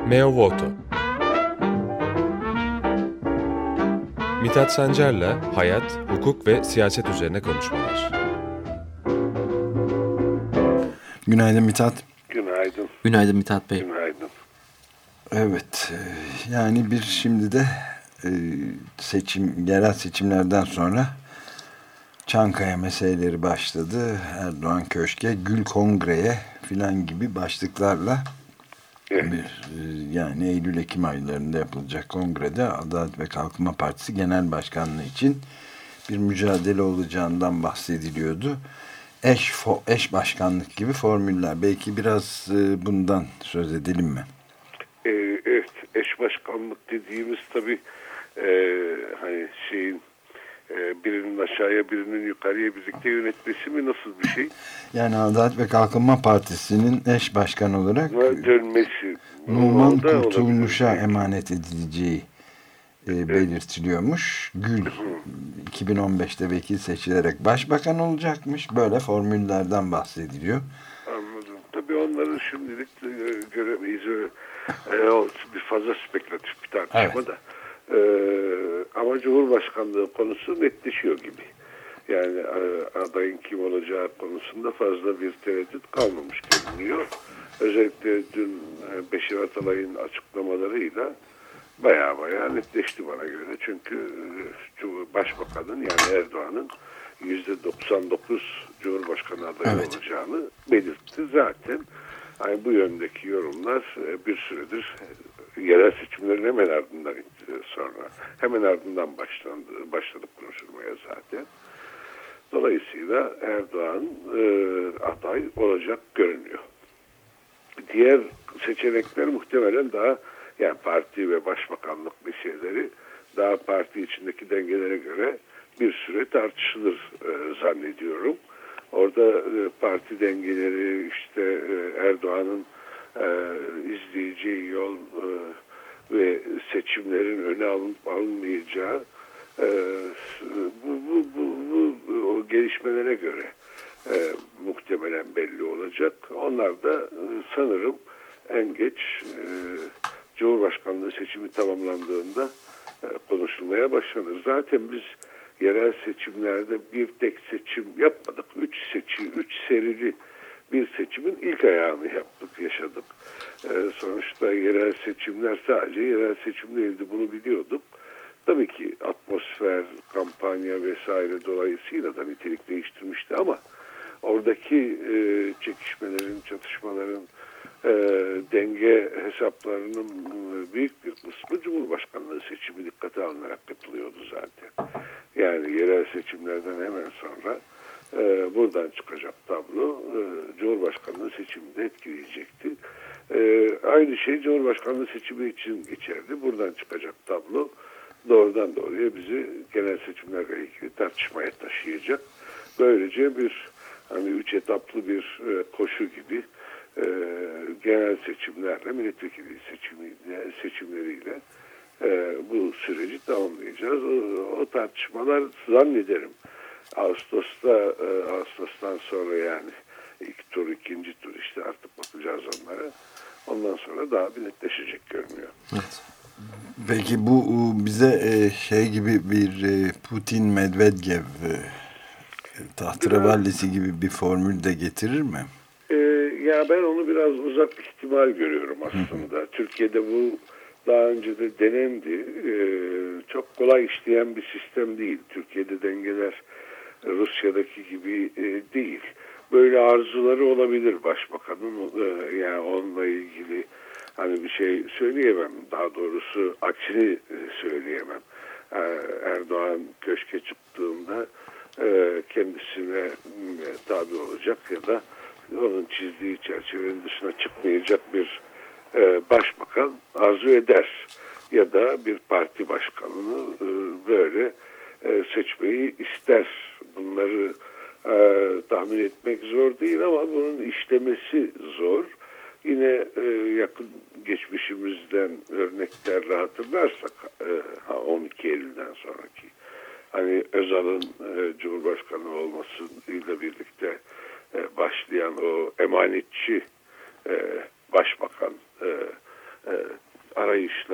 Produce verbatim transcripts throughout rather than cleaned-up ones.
Meo Voto. Mithat Sancar'la hayat, hukuk ve siyaset üzerine konuşmalar. Günaydın Mithat. Günaydın. Günaydın Mithat Bey. Günaydın. Evet, yani bir şimdi de seçim, yerel seçimlerden sonra Çankaya meseleleri başladı. Erdoğan Köşke, Gül Kongre'ye filan gibi başlıklarla evet. bir, yani Eylül-Ekim aylarında yapılacak kongrede Adalet ve Kalkınma Partisi Genel Başkanlığı için bir mücadele olacağından bahsediliyordu. Eş, eş başkanlık gibi formüller. Belki biraz bundan söz edelim mi? Ee, evet, eş başkanlık dediğimiz tabii e, hani şeyin e, birinin aşağıya birinin yukarıya birlikte yönetmesi mi, nasıl bir şey? Yani Adalet ve Kalkınma Partisi'nin eş başkan olarak dönmesi. Numan Kurtulmuş'a emanet edileceği e, belirtiliyormuş. Gül iki bin on beşte vekil seçilerek başbakan olacakmış. Böyle formüllerden bahsediliyor. Anladım. Tabii onları şimdilik e, göremeyiz. E, bir fazla spekülatif bir tartışma evet. da. E, ama Cumhurbaşkanlığı konusu netleşiyor gibi. Yani adayın kim olacağı konusunda fazla bir tereddüt kalmamış görünüyor. Özellikle dün Beşir Atalay'ın açıklamalarıyla baya baya netleşti bana göre. Çünkü Başbakanın yani Erdoğan'ın yüzde doksan dokuz Cumhurbaşkanı adayı evet. olacağını belirtti zaten. Yani bu yöndeki yorumlar bir süredir yerel seçimlerin hemen ardından sonra hemen ardından başlandı, başladık konuşulmaya zaten. Dolayısıyla Erdoğan e, aday olacak görünüyor. Diğer seçenekler muhtemelen daha yani parti ve başbakanlık meseleleri daha parti içindeki dengelere göre bir süre tartışılır e, zannediyorum. Orada e, parti dengeleri işte e, Erdoğan'ın e, izleyeceği yol e, ve seçimlerin öne alınıp alınmayacağı e, bu, bu, bu, bu o gelişmelere göre e, muhtemelen belli olacak. Onlar da e, sanırım en geç e, Cumhurbaşkanlığı seçimi tamamlandığında e, konuşulmaya başlanır. Zaten biz yerel seçimlerde bir tek seçim yapmadık. Üç seçim, üç serili bir seçimin ilk ayağını yaptık, yaşadık. E, sonuçta yerel seçimler sadece yerel seçim değildi, bunu biliyorduk. Tabii ki atmosfer, kampanya vesaire dolayısıyla da nitelik değiştirmişti ama oradaki e, çekişmelerin, çatışmaların, e, denge hesaplarının e, büyük bir kısmı Cumhurbaşkanlığı seçimi dikkate alınarak yapılıyordu zaten. Yani yerel seçimlerden hemen sonra e, buradan çıkacak tablo e, Cumhurbaşkanlığı seçimini etkileyecekti. E, aynı şey Cumhurbaşkanlığı seçimi için geçerli. Buradan çıkacak tablo doğrudan doğruya bizi genel seçimlerle ilgili tartışmaya taşıyacak. Böylece bir hani üç etaplı bir e, koşu gibi e, genel seçimlerle milletvekili seçimiyle, seçimleriyle e, bu süreci tamamlayacağız. O, o tartışmalar zannederim Ağustos'ta e, Ağustos'tan sonra yani ilk tur, ikinci tur işte artık bakacağız onlara. Ondan sonra daha bir netleşecek görünüyor. Evet. Peki bu bize şey gibi bir Putin-Medvedev tahterevallisi gibi bir formül de getirir mi? Ee, ya ben onu biraz uzak ihtimal görüyorum aslında. Hı hı. Türkiye'de bu daha önce de denendi. Ee, çok kolay işleyen bir sistem değil. Türkiye'de dengeler Rusya'daki gibi e, değil. Böyle arzuları olabilir başbakanın. E, yani onunla ilgili hani bir şey söyleyemem. Daha doğrusu aksini söyleyemem. Erdoğan köşke çıktığında kendisine tabi olacak ya da onun çizdiği çerçevenin dışına çıkmayacak bir başbakan arzu eder. Ya da bir parti başkanını böyle seçmeyi ister. Bunları tahmin etmek zor değil ama bunun işlemesi zor. Yine e, yakın geçmişimizden örneklerle hatırlarsak e, on iki Eylül'den sonraki hani Özal'ın e, Cumhurbaşkanı olmasıyla birlikte e, başlayan o emanetçi e, başbakan e, e,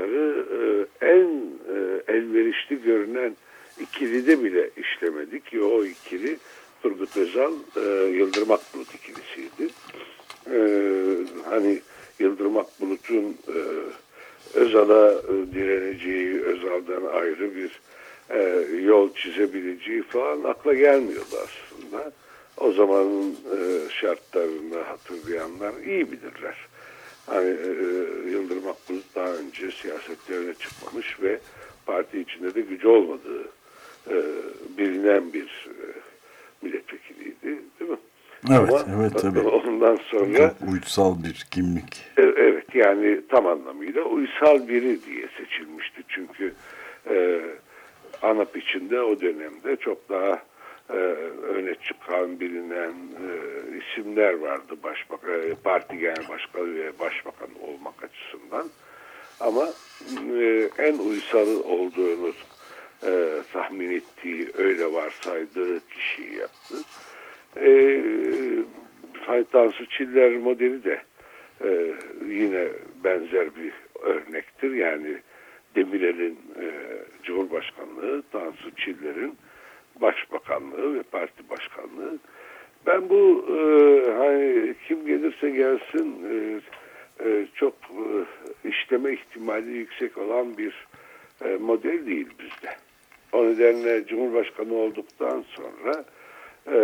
bunları e, en e, elverişli görünen ikilide bile işlemedik ki o ikili Turgut Özal, e, Yıldırım Akbulut ikilisiydi. E, hani Yıldırım Akbulut'un e, Özal'a e, direneceği, Özal'dan ayrı bir e, yol çizebileceği falan akla gelmiyordu aslında. O zamanın e, şartlarını hatırlayanlar iyi bilirler. Hani e, Yıldırım Akbulut daha önce siyasetlerine çıkmamış ve parti içinde de gücü olmadığı e, bilinen bir e, milletvekiliydi, değil mi? Evet, Ama evet tabii. ondan sonra çok uysal bir kimlik. E, evet, yani tam anlamıyla uysal biri diye seçilmişti. Çünkü e, ANAP içinde o dönemde çok daha e, öne çıkan, bilinen e, isimler vardı başbakan, e, parti genel başkanı ve başbakan olmak açısından. Ama e, en uysal olduğunu e, tahmin ettiği, öyle varsaydığı kişiyi yaptı. E, Tansu Çiller modeli de e, yine benzer bir örnektir. Yani Demirel'in e, Cumhurbaşkanlığı, Tansu Çiller'in Başbakanlığı ve parti başkanlığı. Ben bu e, hani kim gelirse gelsin e, e, çok e, işleme ihtimali yüksek olan bir e, model değil bizde. O nedenle Cumhurbaşkanı olduktan sonra e,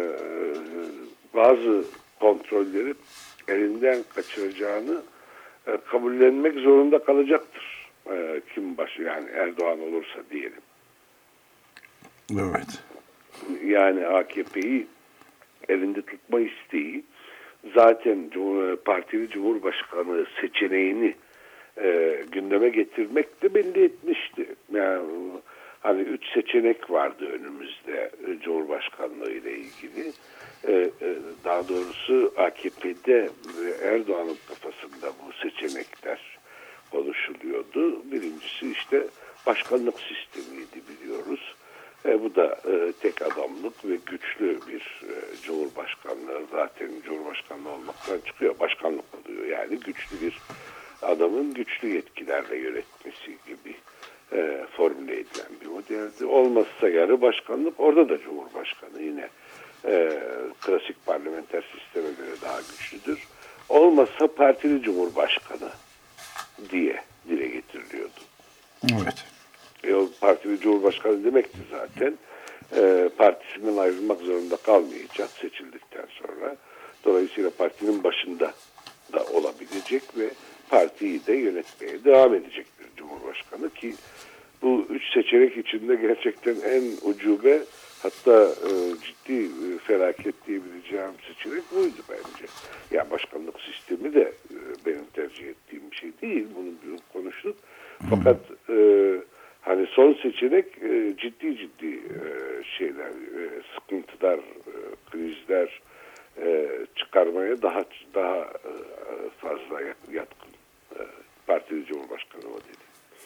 bazı kontrolleri elinden kaçıracağını e, kabullenmek zorunda kalacaktır. E, kim başı, yani Erdoğan olursa diyelim. Evet. Yani A K P'yi elinde tutma isteği zaten Cumhur, partili Cumhurbaşkanı seçeneğini e, gündeme getirmek de belli etmişti. Yani hani üç seçenek vardı önümüzde Cumhurbaşkanlığı ile ilgili. E, e, daha doğrusu A K P'de Erdoğan'ın kafasında bu seçenekler konuşuluyordu. Birincisi işte başkanlık sistemiydi, biliyoruz. E, bu da e, tek adamlık ve güçlü bir e, cumhurbaşkanlığı, zaten cumhurbaşkanlığı olmaktan çıkıyor, başkanlık oluyor. Yani güçlü bir adamın güçlü yetkilerle yönetmesi gibi e, formüle edilen bir modeldi. Olmazsa yarı başkanlık, orada da cumhurbaşkanı yine e, klasik parlamenter sisteme göre daha güçlüdür. Olmazsa partili cumhurbaşkanı diye dile getiriliyordu. Evet. E, o partili cumhurbaşkanı demekti zaten. E, partisinden ayrılmak zorunda kalmayacak seçildikten sonra. Dolayısıyla partinin başında da olabilecek ve partiyi de yönetmeye devam edecek bir cumhurbaşkanı ki bu üç seçenek içinde gerçekten en ucube, hatta e, ciddi e, felaket diyebileceğim seçenek buydu bence. Yani başkanlık sistemi de e, benim tercih ettiğim bir şey değil. Bunu konuştuk. Fakat e, hani son seçenek e, ciddi ciddi e, şeyler, e, sıkıntılar, e, krizler e, çıkarmaya daha daha e, fazla yatkın e, partili cumhurbaşkanı modeli.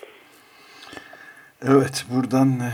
Evet, buradan e,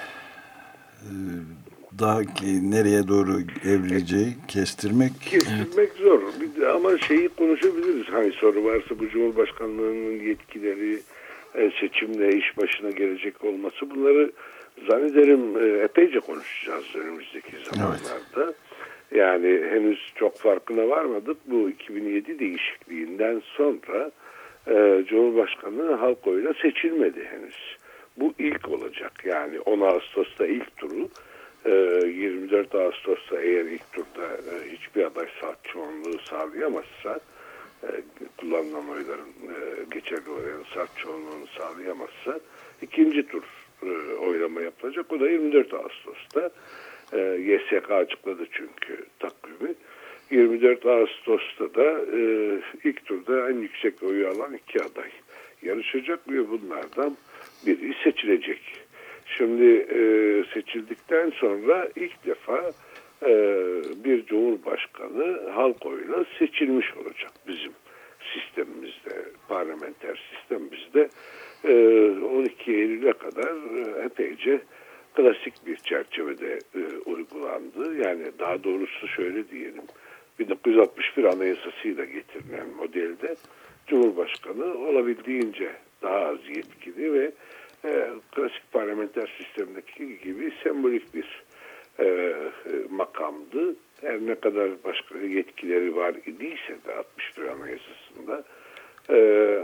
daha ki nereye doğru evrileceği kestirmek kestirmek evet. zor. Bir de ama şeyi konuşabiliriz. Hani soru varsa bu Cumhurbaşkanlığının yetkileri, seçimle iş başına gelecek olması, bunları zannederim epeyce konuşacağız önümüzdeki zamanlarda. Evet. Yani henüz çok farkına varmadık. Bu iki bin yedi değişikliğinden sonra e, Cumhurbaşkanı halk oyuyla seçilmedi henüz. Bu ilk olacak. Yani on Ağustos'ta ilk turu, e, yirmi dört Ağustos'ta eğer ilk turda e, hiçbir aday saat çoğunluğu sağlayamazsa, e, kullanılan oyların e, geçerli oyların saat çoğunluğunu sağlayamazsa ikinci tur e, oylama yapılacak. O da yirmi dört Ağustos'ta. E, Y S K açıkladı çünkü takvimi. yirmi dört Ağustos'ta da e, ilk turda en yüksek oyu alan iki aday yarışacak ve bunlardan biri seçilecek. Şimdi e, seçildikten sonra ilk defa e, bir cumhurbaşkanı halk oyuyla seçilmiş olacak bizim sistemimizde, parlamenter sistemimizde. E, on iki Eylül'e kadar e, epeyce klasik bir çerçevede e, uygulandı. Yani daha doğrusu şöyle diyelim, bin dokuz yüz altmış bir Anayasası'yla getirilen modelde Cumhurbaşkanı olabildiğince daha az yetkili ve e, klasik parlamenter sistemdeki gibi sembolik bir e, makamdı. Her ne kadar başka yetkileri var idiyse de altmış bir Anayasası'nda e,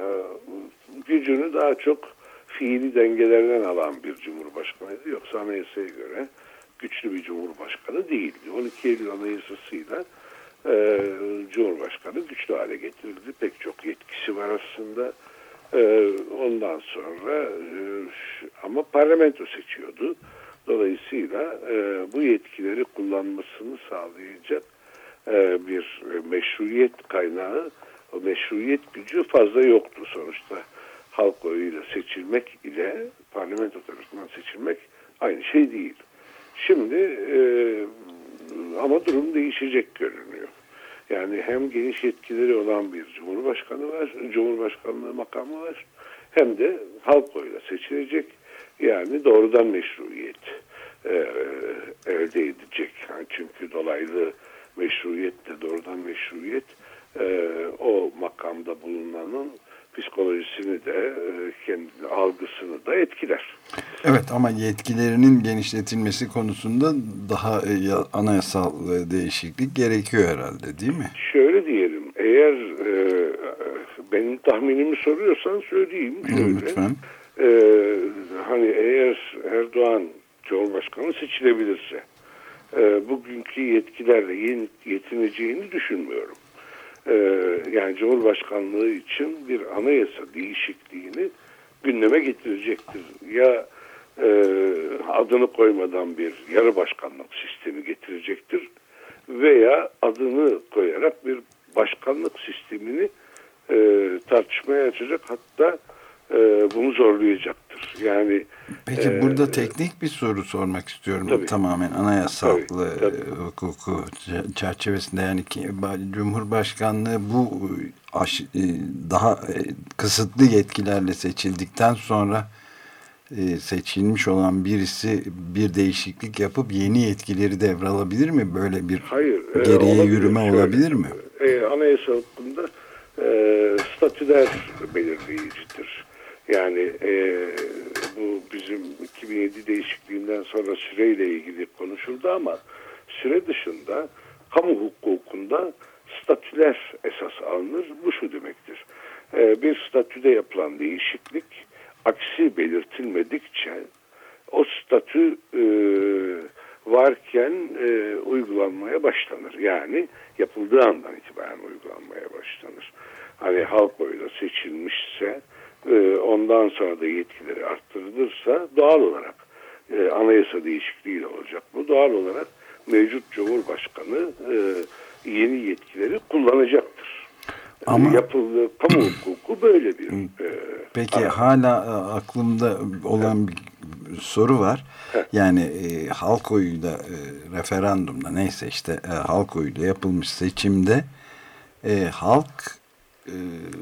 gücünü daha çok fiili dengelerden alan bir cumhurbaşkanıydı. Yoksa anayasaya göre güçlü bir cumhurbaşkanı değildi. on iki Eylül Anayasası'yla e, Cumhurbaşkanı güçlü hale getirildi. Pek çok yetkisi var aslında. E, ondan sonra e, ama parlamento seçiyordu. Dolayısıyla e, bu yetkileri kullanmasını sağlayacak e, bir meşruiyet kaynağı, o meşruiyet gücü fazla yoktu sonuçta. Halk oyuyla seçilmek ile parlamento tarafından seçilmek aynı şey değil. Şimdi e, ama durum değişecek görünüyor. Yani hem geniş yetkileri olan bir cumhurbaşkanı var, cumhurbaşkanlığı makamı var, hem de halk oyuyla seçilecek, yani doğrudan meşruiyet e, elde edecek. Yani çünkü dolaylı meşruiyet de doğrudan meşruiyet e, o makamda bulunanın psikolojisini de kendi algısını da etkiler. Evet, ama yetkilerinin genişletilmesi konusunda daha anayasal değişiklik gerekiyor herhalde, değil mi? Şöyle diyelim, eğer e, benim tahminimi soruyorsan söyleyeyim. Şöyle, lütfen. E, hani eğer Erdoğan Cumhurbaşkanı seçilebilirse e, bugünkü yetkilerle yetineceğini düşünmüyorum. Yani Cumhurbaşkanlığı için bir anayasa değişikliğini gündeme getirecektir. Ya e, adını koymadan bir yarı başkanlık sistemi getirecektir veya adını koyarak bir başkanlık sistemini e, tartışmaya açacak, hatta e, bunu zorlayacaktır. Yani peki e, burada teknik bir soru sormak istiyorum. Tabii. Tamamen anayasal Tabii, tabii. hukuku çerçevesinde, yani ki Cumhurbaşkanlığı bu daha kısıtlı yetkilerle seçildikten sonra seçilmiş olan birisi bir değişiklik yapıp yeni yetkileri devralabilir mi? Böyle bir Hayır, geriye olabilir, yürüme şöyle, olabilir mi? E, anayasa hukukunda e, statüler belirleyicidir. Yani e, bu bizim iki bin yedi değişikliğinden sonra süreyle ilgili konuşuldu ama süre dışında kamu hukukunda statüler esas alınır. Bu şu demektir. E, bir statüde yapılan değişiklik aksi belirtilmedikçe o statü e, varken e, uygulanmaya başlanır. Yani yapıldığı andan itibaren uygulanmaya başlanır. Hani halk oyuyla seçilmişse e, ondan sonra da yetkileri arttırılırsa doğal olarak e, anayasa değişikliğiyle olacak. Bu doğal olarak mevcut Cumhurbaşkanı e, yeni yetkileri kullanacaktır. Ama yapıldığı kamu hukuku böyle bir e, peki ara. Hala aklımda olan bir soru var. Heh. Yani e, halk oyuyla e, referandumda neyse işte e, halk oyuyla yapılmış seçimde e, halk e,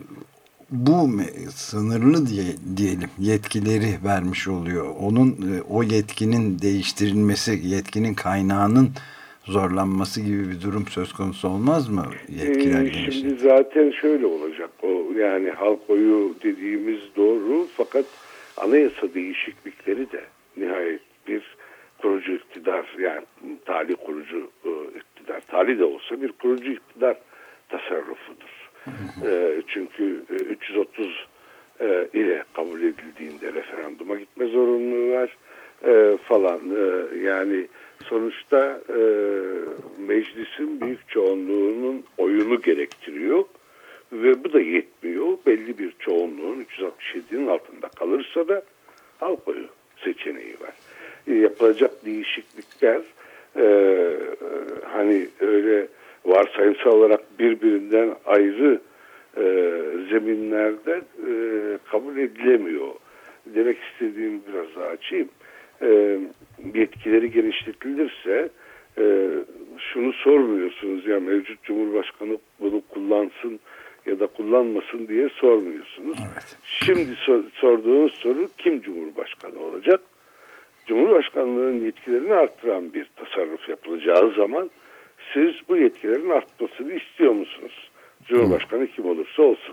bu sınırlı diye diyelim yetkileri vermiş oluyor. Onun e, o yetkinin değiştirilmesi, yetkinin kaynağının zorlanması gibi bir durum söz konusu olmaz mı? Yetkiler ee, şimdi zaten şöyle olacak. O yani halk oyu dediğimiz doğru, fakat anayasa değişiklikleri de nihayet bir kurucu iktidar, yani tali kurucu iktidar, tali de olsa bir kurucu iktidar tasarrufudur. e, çünkü üç yüz otuz e, ile kabul edildiğinde referanduma gitme zorunluluğu var e, falan. E, yani sonuçta e, meclisin büyük çoğunluğunun oyunu gerektiriyor ve bu da yetmiyor. Belli bir çoğunluğun üç yüz altmış yedinin altında kalırsa da halk oyu seçeneği var. E, yapılacak değişiklikler e, e, hani öyle varsayımsal olarak birbirinden ayrı e, zeminlerde e, kabul edilemiyor. Demek istediğim biraz daha açayım. E, yetkileri genişletilirse e, şunu sormuyorsunuz, ya mevcut Cumhurbaşkanı bunu kullansın ya da kullanmasın diye sormuyorsunuz. Evet. Şimdi sor, sorduğunuz soru kim Cumhurbaşkanı olacak? Cumhurbaşkanlığının yetkilerini arttıran bir tasarruf yapılacağı zaman siz bu yetkilerin artmasını istiyor musunuz? Cumhurbaşkanı kim olursa olsun.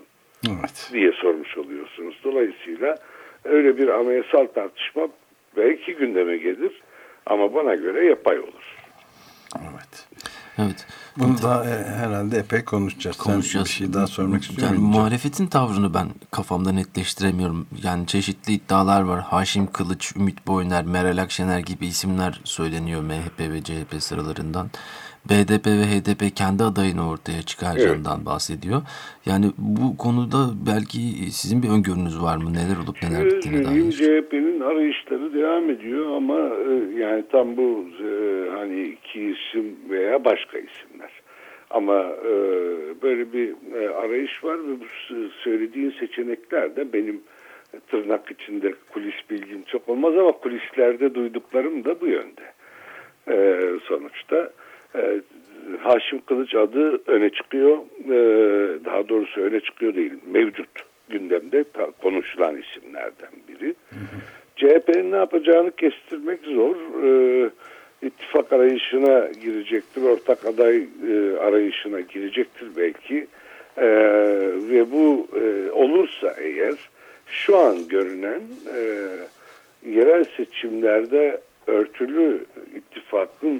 Evet. diye sormuş oluyorsunuz. Dolayısıyla öyle bir anayasal tartışma belki gündeme gelir ama bana göre yapay olur. Evet. Evet. Bunu da e, herhalde epey konuşacağız. konuşacağız. Sen bir şey daha sormak istiyor yani musun? Muhalefetin tavrını ben kafamda netleştiremiyorum. Yani çeşitli iddialar var. Haşim Kılıç, Ümit Boyner, Meral Akşener gibi isimler söyleniyor M H P ve C H P sıralarından. B D P ve H D P kendi adayını ortaya çıkaracağından evet. bahsediyor. Yani bu konuda belki sizin bir öngörünüz var mı? Neler olup neler bittiğine dair? C H P'nin arayışları devam ediyor ama yani tam bu hani iki isim veya başka isimler. Ama böyle bir arayış var ve bu söylediğin seçenekler de benim tırnak içinde kulis bilgim çok olmaz ama kulislerde duyduklarım da bu yönde. Sonuçta Haşim Kılıç adı öne çıkıyor. Daha doğrusu öne çıkıyor değil. Mevcut gündemde konuşulan isimlerden biri. Hı hı. C H P'nin ne yapacağını kestirmek zor. İttifak arayışına girecektir. Ortak aday arayışına girecektir belki. Ve bu olursa eğer şu an görünen yerel seçimlerde örtülü ittifakın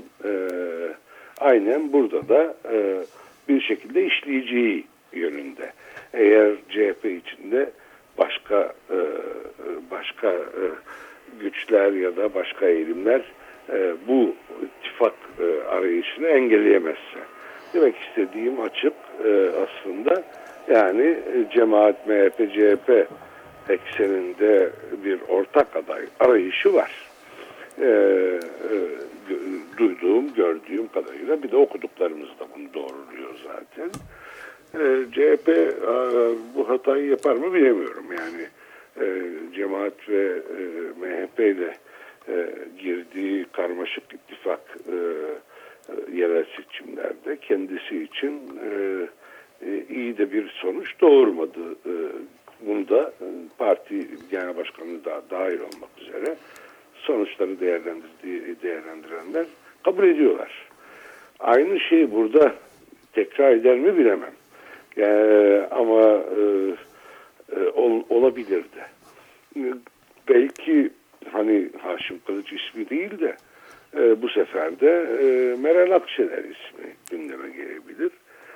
aynen burada da e, bir şekilde işleyeceği yönünde. Eğer C H P içinde başka e, başka e, güçler ya da başka eğilimler e, bu ittifak e, arayışını engelleyemezse. Demek istediğim açık e, aslında yani e, cemaat M H P C H P ekseninde bir ortak aday arayışı var. E, e, duyduğum, gördüğüm kadarıyla bir de okuduklarımız da bunu doğruluyor zaten. E, C H P e, bu hatayı yapar mı bilemiyorum. Yani e, cemaat ve e, M H P ile e, girdiği karmaşık ittifak e, e, yerel seçimlerde kendisi için e, e, iyi de bir sonuç doğurmadı. E, bunda e, parti genel başkanı da dahil olmak üzere sonuçları değerlendirdiği değerlendirenler kabul ediyorlar. Aynı şey burada tekrar eder mi bilemem. Yani, ama e, e, ol, olabilir de. E, belki hani Haşim Kılıç ismi değil de e, bu sefer de e, Meral Akşener ismi gündeme gelebilir.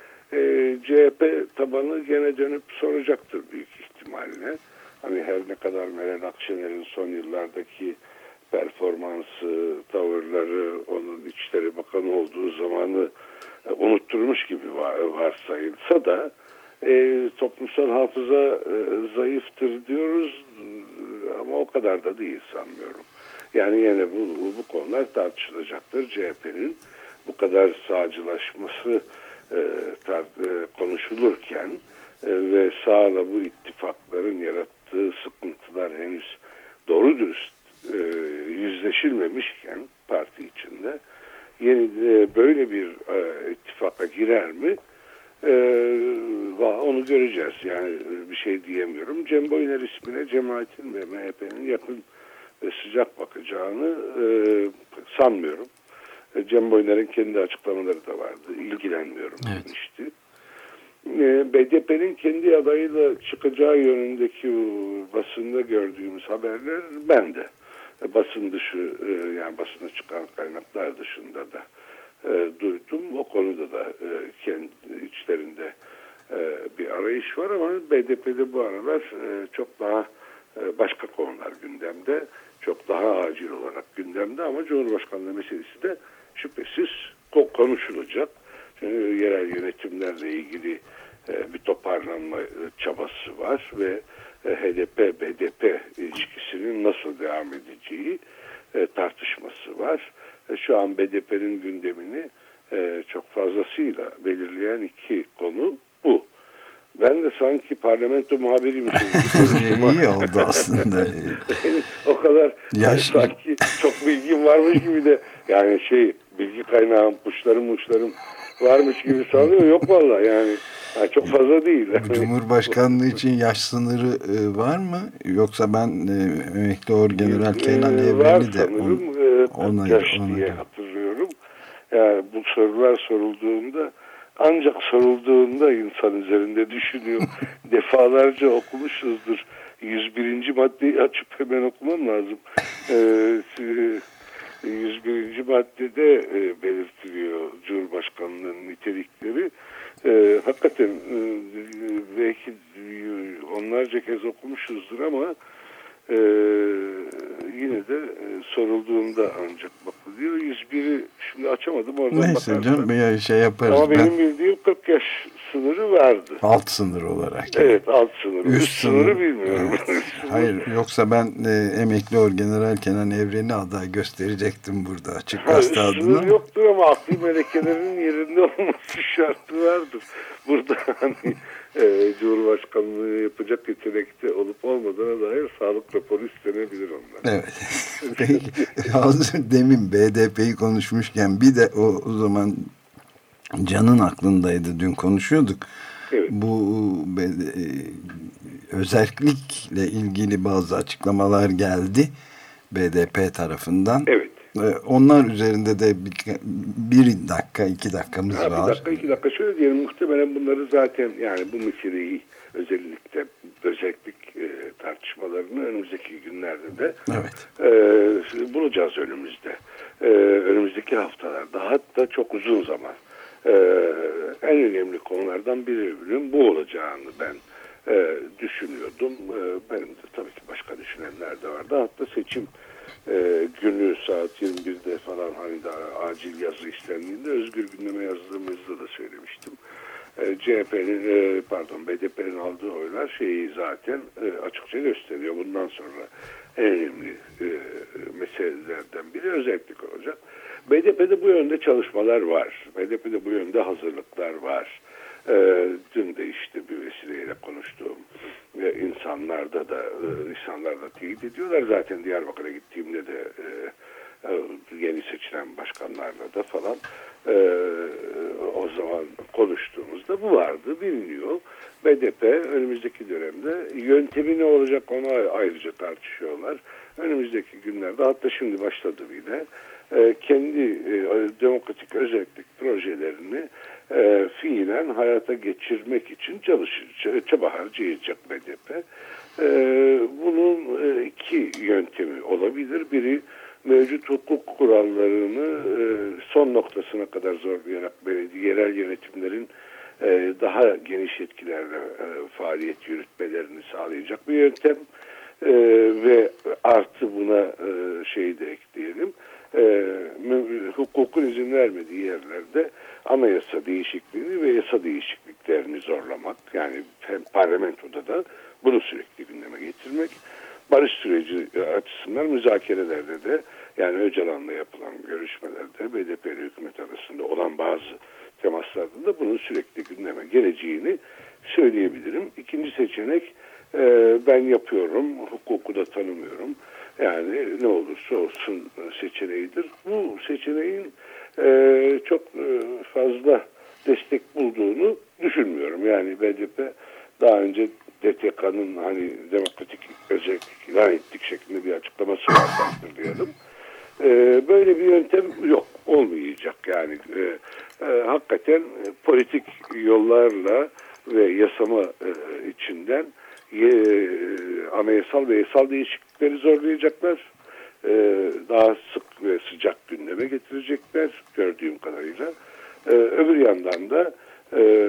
E, C H P tabanı gene dönüp soracaktır büyük ihtimalle. Hani her ne kadar Meral Akşener'in son yıllardaki performansı, tavırları, onun İçişleri Bakanı olduğu zamanı e, unutturmuş gibi var, varsayılsa da e, toplumsal hafıza e, zayıftır diyoruz ama o kadar da değil sanmıyorum. Yani yine bu, bu konular tartışılacaktır. C H P'nin bu kadar sağcılaşması e, tar, e, konuşulurken e, ve sağla bu ittifakların yarattığı sıkıntılar henüz doğru dürüst e, yüzleşilmemişken parti içinde yeni e, böyle bir e, ittifaka girer mi? E, onu göreceğiz. Yani bir şey diyemiyorum. Cem Boyner ismine cemaatin ve M H P'nin yakın ve sıcak bakacağını e, sanmıyorum. E, Cem Boyner'in kendi açıklamaları da vardı. İlgilenmiyorum evet. demişti. E, B D P'nin kendi adayıyla çıkacağı yönündeki basında gördüğümüz haberler ben de basın dışı yani basına çıkan kaynaklar dışında da e, duydum. O konuda da e, kendi içlerinde e, bir arayış var ama B D P'de bu aralar e, çok daha e, başka konular gündemde. Çok daha acil olarak gündemde ama Cumhurbaşkanlığı meselesi de şüphesiz konuşulacak. Çünkü yerel yönetimlerle ilgili e, bir toparlanma çabası var ve H D P B D P ilişkisinin nasıl devam edeceği e, tartışması var. E, şu an B D P'nin gündemini e, çok fazlasıyla belirleyen iki konu bu. Ben de sanki parlamento muhabiriymişim. İyi oldu aslında. O kadar Yaş... sanki çok bilgim varmış gibi de yani şey bilgi kaynağım, kuşlarım uçlarım varmış gibi sanıyor. Yok vallahi yani. Ha, çok fazla değil. Cumhurbaşkanlığı için yaş sınırı e, var mı? Yoksa ben e, emekli orgeneral Kenan Evren'i de on, ona, yaş ona, diye ona. hatırlıyorum. Yani bu sorular sorulduğunda ancak sorulduğunda insan üzerinde düşünüyor. Defalarca okumuşuzdur. yüz birinci maddeyi açıp hemen okumam lazım. Ee, yüz birinci maddede e, belirtiliyor Cumhurbaşkanlığı'nın nitelikleri. E, hakikaten e, belki onlarca kez okumuşuzdur ama e, yine de e, sorulduğunda ancak bakılıyor. yüz biri şimdi açamadım, oradan neyse canım bir şey yaparız. Ama benim ben... bildiğim kırk yaş sınırı vardı. Alt sınır olarak. Evet, alt sınırı. Üst, Üst sınırı, sınırı bilmiyorum. Evet. Hayır, yoksa ben e, emekli orgeneral Kenan Evren'i aday gösterecektim burada açık gazete adına. Üst sınır yoktur ama akli melekelerinin yerinde olması şartı vardır. Burada hani e, Cumhurbaşkanlığı yapacak yetenekte olup olmadığına dair sağlık raporu istenebilir ondan. Evet. Peki, demin B D P'yi konuşmuşken bir de o, o zaman Can'ın aklındaydı, dün konuşuyorduk. Evet. Bu e, özellikle ilgili bazı açıklamalar geldi B D P tarafından. Evet. Onlar üzerinde de bir, bir dakika, iki dakikamız ha, var. Bir dakika, iki dakika. Şöyle diyelim, muhtemelen bunları zaten yani bu meseleyi özellikle özellik e, tartışmalarını önümüzdeki günlerde de evet. e, bulacağız önümüzde. E, önümüzdeki haftalarda, hatta çok uzun zaman. E, en önemli konulardan birinin bu olacağını ben e, düşünüyordum. E, benim de tabii ki başka düşünenler de vardı. Hatta seçim e, günü saat yirmi birde falan hani daha acil yazı istendiğinde Özgür Gündem'e yazdığımızda da söylemiştim. E, C H P'nin e, pardon B D P'nin aldığı oylar şeyi zaten e, açıkça gösteriyor. Bundan sonra en önemli e, meselelerden biri özellik olacak. B D P'de bu yönde çalışmalar var. B D P'de bu yönde hazırlıklar var. E, dün de işte bir vesileyle konuştuğum e, insanlarda da e, insanlar da teyit ediyorlar. Zaten Diyarbakır'a gittiğimde de e, e, yeni seçilen başkanlarla da falan e, o zaman konuştuğumuzda bu vardı, biliniyor. B D P önümüzdeki dönemde yöntemi ne olacak onu ayrıca tartışıyorlar. Önümüzdeki günlerde, hatta şimdi başladı bile, e, kendi e, demokratik özellik projelerini e, fiilen hayata geçirmek için çalışır, çaba harcayacak B D P. E, bunun e, iki yöntemi olabilir. Biri, mevcut hukuk kurallarını e, son noktasına kadar zorlayarak belediye, yerel yönetimlerin e, daha geniş yetkilerle e, faaliyet yürütmelerini sağlayacak bir yöntem. E, ve artı buna e, şeyi de ekleyelim. E, hukukun izin vermediği yerlerde anayasa değişikliğini ve yasa değişikliklerini zorlamak. Yani hem parlamentoda da bunu sürekli gündeme getirmek. Barış süreci açısından müzakerelerde de, yani Öcalan'la yapılan görüşmelerde B D P ile hükümet arasında olan bazı temaslarda da bunun sürekli gündeme geleceğini söyleyebilirim. İkinci seçenek, e, ben yapıyorum, hukuku da tanımıyorum. Yani ne olursa olsun seçeneğidir. Bu seçeneğin e, çok e, fazla destek bulduğunu düşünmüyorum. Yani B D P daha önce D T K'nın hani demokratik özellik ilan ettik şeklinde bir açıklaması var, hatırlayalım. Ee, böyle bir yöntem yok, olmayacak. Yani e, e, hakikaten politik yollarla ve yasama e, içinden e, anayasal ve yasal değişiklikleri zorlayacaklar. E, daha sık ve sıcak gündeme getirecekler gördüğüm kadarıyla. E, öbür yandan da e,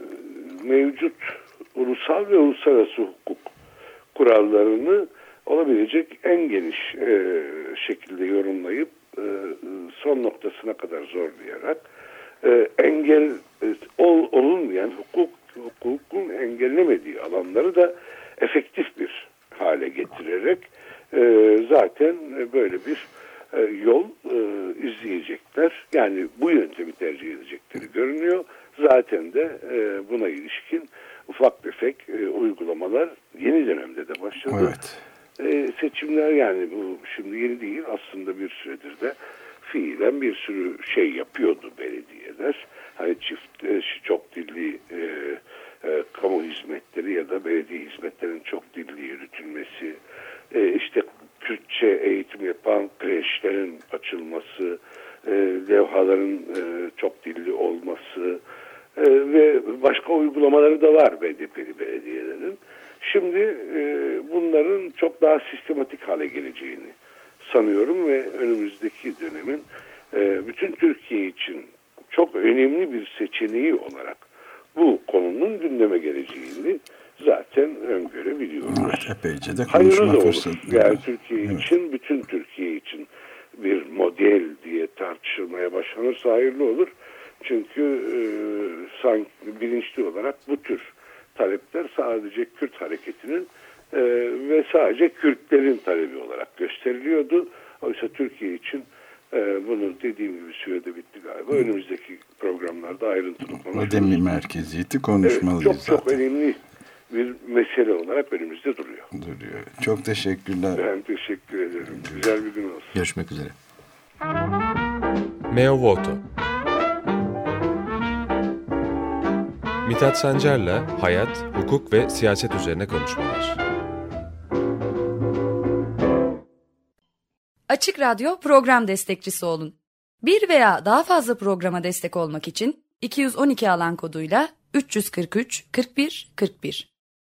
mevcut ulusal ve uluslararası hukuk kurallarını olabilecek en geniş e, şekilde yorumlayıp e, son noktasına kadar zorlayarak e, engel e, ol, olunmayan hukuk hukukun engellemediği alanları da efektif bir hale getirerek e, zaten böyle bir e, yol e, izleyecekler. Yani bu yöntemi tercih edecekleri görünüyor. Zaten de e, buna ilişkin ufak tefek e, uygulamalar yeni dönemde de başladı. Evet. E, seçimler, yani bu şimdi yeni değil, aslında bir süredir de fiilen bir sürü şey yapıyordu belediyeler. Hani çift e, çok dilli e, e, kamu hizmetleri ya da belediye hizmetlerinin çok dilli yürütülmesi, e, işte Kürtçe eğitim yapan kreşlerin açılması, e, levhaların e, çok dilli olması, e, ve başka uygulamaları da var B D P'li belediyelerin. Şimdi e, bunların çok daha sistematik hale geleceğini sanıyorum ve önümüzdeki dönemin e, bütün Türkiye için çok önemli bir seçeneği olarak bu konunun gündeme geleceğini zaten öngörebiliyoruz. Evet, epeyce de hayırlı konuşma da olur. fırsatı. Yani Türkiye evet. için, bütün Türkiye için bir model diye tartışılmaya başlanırsa hayırlı olur. Çünkü e, sanki bilinçli olarak bu tür talepler sadece Kürt hareketinin e, ve sadece Kürtlerin talebi olarak gösteriliyordu. Oysa Türkiye için e, bunu dediğim gibi sürede bitti galiba. Önümüzdeki programlarda ayrıntılı konuşuruz. Ödemi merkeziyeti konuşmalıyız evet, çok, zaten. çok önemli bir mesele olarak önümüzde duruyor. Duruyor. Çok teşekkürler. Ben teşekkür ederim. Güzel bir gün olsun. Görüşmek üzere. Meo Voto Mithat Sancar'la hayat, hukuk ve siyaset üzerine konuşmalar. Açık Radyo program destekçisi olun. Bir veya daha fazla programa destek olmak için iki yüz on iki alan koduyla üç yüz kırk üç kırk bir kırk bir